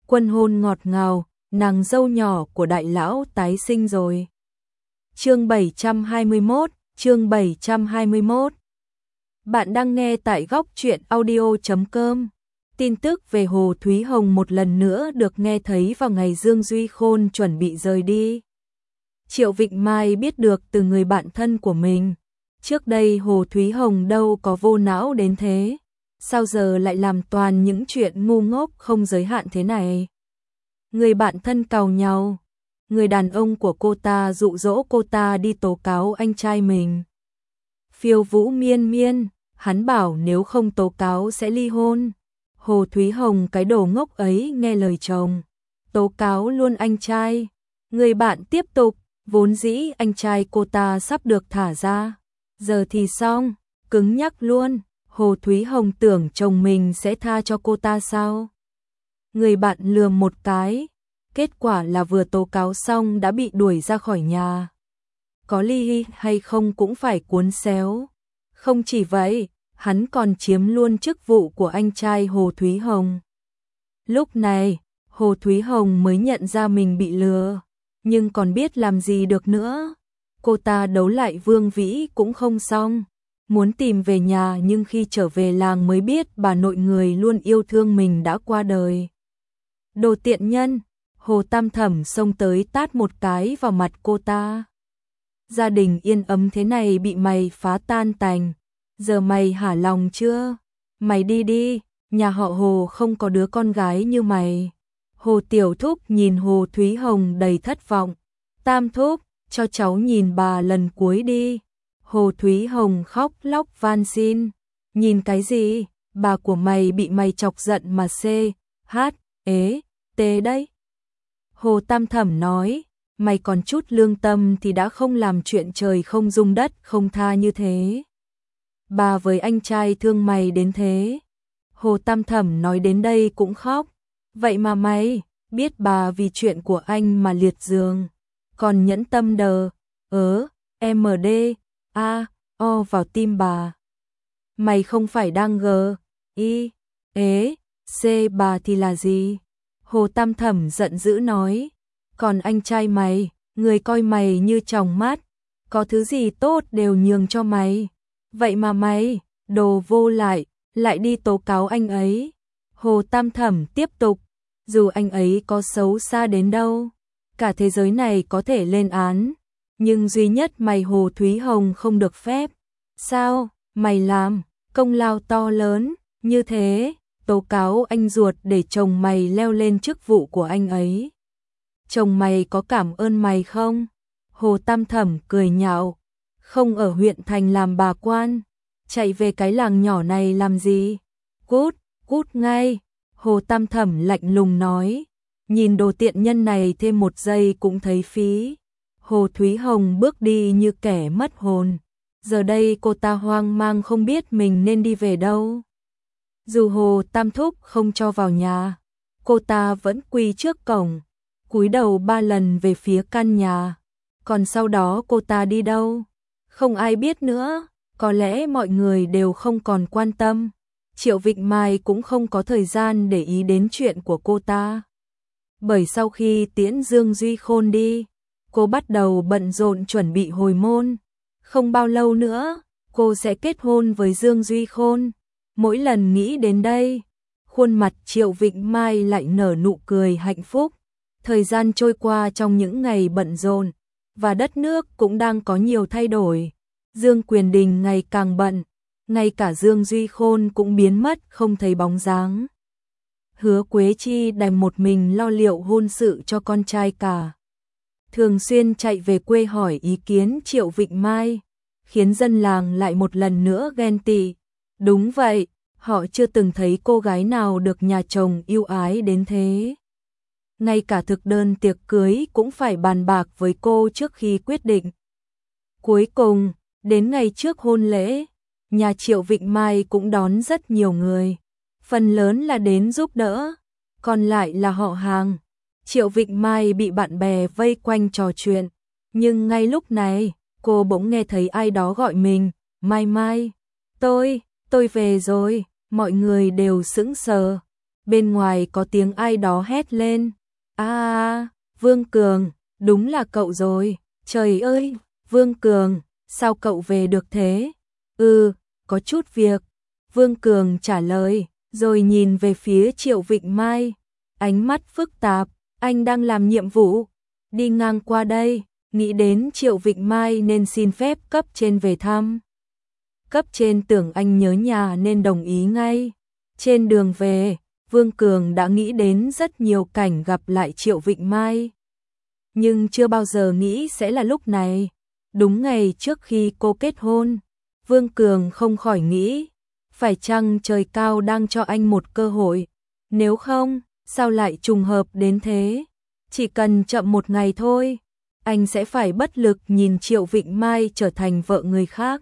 Quân hôn ngọt ngào, nàng dâu nhỏ của đại lão tái sinh rồi. Chương 721, chương 721. Bạn đang nghe tại góc truyện audio.com. Tin tức về Hồ Thúy Hồng một lần nữa được nghe thấy vào ngày Dương Duy Khôn chuẩn bị rời đi. Triệu Vịnh Mai biết được từ người bạn thân của mình. Trước đây Hồ Thúy Hồng đâu có vô não đến thế. Sao giờ lại làm toàn những chuyện ngu ngốc không giới hạn thế này? Người bạn thân càu nhau. Người đàn ông của cô ta dụ dỗ cô ta đi tố cáo anh trai mình. Phiêu Vũ Miên Miên, hắn bảo nếu không tố cáo sẽ ly hôn. Hồ Thúy Hồng cái đồ ngốc ấy nghe lời chồng, tố cáo luôn anh trai. Người bạn tiếp tục, vốn dĩ anh trai cô ta sắp được thả ra, giờ thì xong, cứng nhắc luôn. Hồ Thúy Hồng tưởng chồng mình sẽ tha cho cô ta sao? Người bạn lườm một cái, kết quả là vừa tố cáo xong đã bị đuổi ra khỏi nhà. Có ly hay không cũng phải cuốn xéo. Không chỉ vậy, hắn còn chiếm luôn chức vụ của anh trai Hồ Thúy Hồng. Lúc này, Hồ Thúy Hồng mới nhận ra mình bị lừa, nhưng còn biết làm gì được nữa. Cô ta đấu lại Vương Vĩ cũng không xong, muốn tìm về nhà nhưng khi trở về làng mới biết bà nội người luôn yêu thương mình đã qua đời. Đồ tiện nhân, Hồ Tam Thẩm xông tới tát một cái vào mặt cô ta. Gia đình yên ấm thế này bị mày phá tan tành, giờ mày hả lòng chưa? Mày đi đi, nhà họ Hồ không có đứa con gái như mày. Hồ Tiểu Thúc nhìn Hồ Thúy Hồng đầy thất vọng. Tam Thúc, cho cháu nhìn bà lần cuối đi. Hồ Thúy Hồng khóc lóc van xin. Nhìn cái gì? Bà của mày bị mày chọc giận mà tê đấy. Hồ Tam Thẩm nói, mày còn chút lương tâm thì đã không làm chuyện trời không dung đất không tha như thế. Bà với anh trai thương mày đến thế. Hồ Tam Thẩm nói đến đây cũng khóc. Vậy mà mày, biết bà vì chuyện của anh mà liệt giường, còn nhẫn tâm MD, vào tim bà. Mày không phải đang C bà thì là gì? Hồ Tam Thẩm giận dữ nói, còn anh trai mày, người coi mày như tròng mắt, có thứ gì tốt đều nhường cho mày. Vậy mà mày, đồ vô lại đi tố cáo anh ấy. Hồ Tam Thẩm tiếp tục, dù anh ấy có xấu xa đến đâu, cả thế giới này có thể lên án, nhưng duy nhất mày Hồ Thúy Hồng không được phép. Sao, mày làm công lao to lớn như thế, tố cáo anh ruột để chồng mày leo lên chức vụ của anh ấy. Chồng mày có cảm ơn mày không? Hồ Tam Thẩm cười nhạo, không ở huyện thành làm bà quan, chạy về cái làng nhỏ này làm gì? Cút ngay. Hồ Tam Thẩm lạnh lùng nói, nhìn đồ tiện nhân này thêm một giây cũng thấy phí. Hồ Thúy Hồng bước đi như kẻ mất hồn. Giờ đây cô ta hoang mang không biết mình nên đi về đâu. Dù Hồ Tam Thúc không cho vào nhà, cô ta vẫn quỳ trước cổng, cúi đầu 3 lần về phía căn nhà. Còn sau đó cô ta đi đâu? Không ai biết nữa, có lẽ mọi người đều không còn quan tâm. Triệu Vịnh Mai cũng không có thời gian để ý đến chuyện của cô ta. Bởi sau khi tiễn Dương Duy Khôn đi, cô bắt đầu bận rộn chuẩn bị hồi môn. Không bao lâu nữa, cô sẽ kết hôn với Dương Duy Khôn. Mỗi lần nghĩ đến đây, khuôn mặt Triệu Vịnh Mai lại nở nụ cười hạnh phúc. Thời gian trôi qua trong những ngày bận rộn, và đất nước cũng đang có nhiều thay đổi. Dương Quyền Đình ngày càng bận, ngay cả Dương Duy Khôn cũng biến mất không thấy bóng dáng. Hứa Quế Chi đành một mình lo liệu hôn sự cho con trai cả. Thường xuyên chạy về quê hỏi ý kiến Triệu Vịnh Mai, khiến dân làng lại một lần nữa ghen tị. Đúng vậy, họ chưa từng thấy cô gái nào được nhà chồng yêu ái đến thế. Ngay cả thực đơn tiệc cưới cũng phải bàn bạc với cô trước khi quyết định. Cuối cùng, đến ngày trước hôn lễ, nhà Triệu Vịnh Mai cũng đón rất nhiều người. Phần lớn là đến giúp đỡ, còn lại là họ hàng. Triệu Vịnh Mai bị bạn bè vây quanh trò chuyện, nhưng ngay lúc này, cô bỗng nghe thấy ai đó gọi mình, Mai Mai, tôi về rồi, mọi người đều sững sờ. bên ngoài có tiếng ai đó hét lên. Vương Cường, đúng là cậu rồi. Trời ơi, Vương Cường, sao cậu về được thế? Có chút việc. Vương Cường trả lời, rồi nhìn về phía Triệu Vịnh Mai. Ánh mắt phức tạp, anh đang làm nhiệm vụ. Đi ngang qua đây, nghĩ đến Triệu Vịnh Mai nên xin phép cấp trên về thăm. Cấp trên tưởng anh nhớ nhà nên đồng ý ngay. Trên đường về, Vương Cường đã nghĩ đến rất nhiều cảnh gặp lại Triệu Vịnh Mai. Nhưng chưa bao giờ nghĩ sẽ là lúc này. Đúng ngày trước khi cô kết hôn, Vương Cường không khỏi nghĩ, phải chăng trời cao đang cho anh một cơ hội? Nếu không, sao lại trùng hợp đến thế? Chỉ cần chậm một ngày thôi, anh sẽ phải bất lực nhìn Triệu Vịnh Mai trở thành vợ người khác.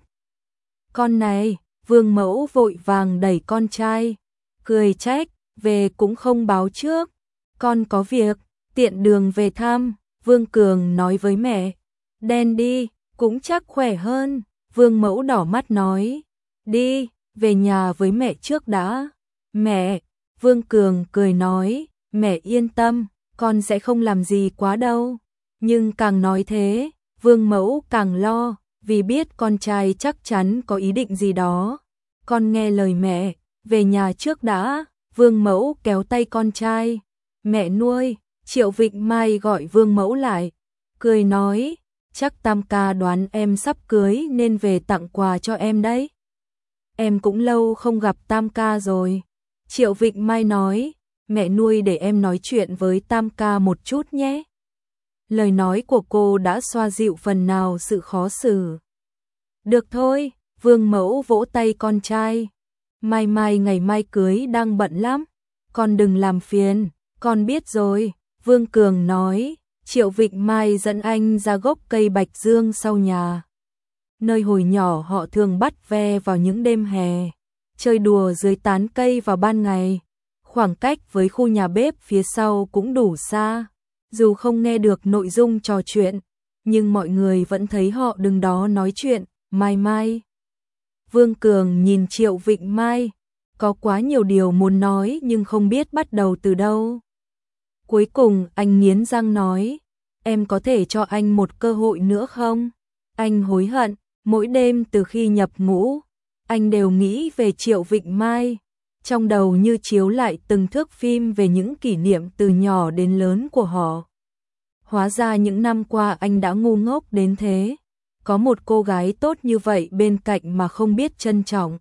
Con này, Vương mẫu vội vàng đẩy con trai, cười trách, về cũng không báo trước. Con có việc, tiện đường về thăm, Vương Cường nói với mẹ. Đen đi, cũng chắc khỏe hơn. Vương mẫu đỏ mắt nói, đi, về nhà với mẹ trước đã. Mẹ, Vương Cường cười nói, mẹ yên tâm, con sẽ không làm gì quá đâu. Nhưng càng nói thế, Vương mẫu càng lo, vì biết con trai chắc chắn có ý định gì đó. Con nghe lời mẹ, về nhà trước đã. Vương mẫu kéo tay con trai. Mẹ nuôi, Triệu Vịnh Mai gọi Vương mẫu lại, cười nói, chắc Tam ca đoán em sắp cưới nên về tặng quà cho em đấy. Em cũng lâu không gặp Tam ca rồi. Triệu Vịnh Mai nói, mẹ nuôi để em nói chuyện với Tam ca một chút nhé. Lời nói của cô đã xoa dịu phần nào sự khó xử. Được thôi, Vương mẫu vỗ tay con trai. Mai Mai ngày mai cưới đang bận lắm, con đừng làm phiền, con biết rồi. Vương Cường nói, Triệu Vịnh Mai dẫn anh ra gốc cây bạch dương sau nhà. Nơi hồi nhỏ họ thường bắt ve vào những đêm hè, chơi đùa dưới tán cây vào ban ngày. Khoảng cách với khu nhà bếp phía sau cũng đủ xa. Dù không nghe được nội dung trò chuyện, nhưng mọi người vẫn thấy họ đứng đó nói chuyện. Mai Mai. Vương Cường nhìn Triệu Vịnh Mai, có quá nhiều điều muốn nói nhưng không biết bắt đầu từ đâu. Cuối cùng anh nghiến răng nói, em có thể cho anh một cơ hội nữa không? Anh hối hận, mỗi đêm từ khi nhập ngũ, anh đều nghĩ về Triệu Vịnh Mai. Trong đầu như chiếu lại từng thước phim về những kỷ niệm từ nhỏ đến lớn của họ. Hóa ra những năm qua anh đã ngu ngốc đến thế. Có một cô gái tốt như vậy bên cạnh mà không biết trân trọng.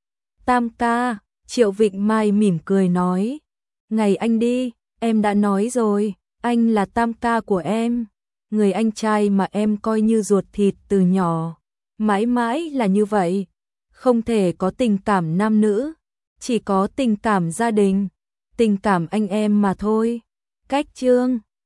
Tam ca, Triệu Vịnh Mai mỉm cười nói, ngày anh đi, em đã nói rồi, anh là tam ca của em. Người anh trai mà em coi như ruột thịt từ nhỏ. Mãi mãi là như vậy. Không thể có tình cảm nam nữ, chỉ có tình cảm gia đình, tình cảm anh em mà thôi. Cách chương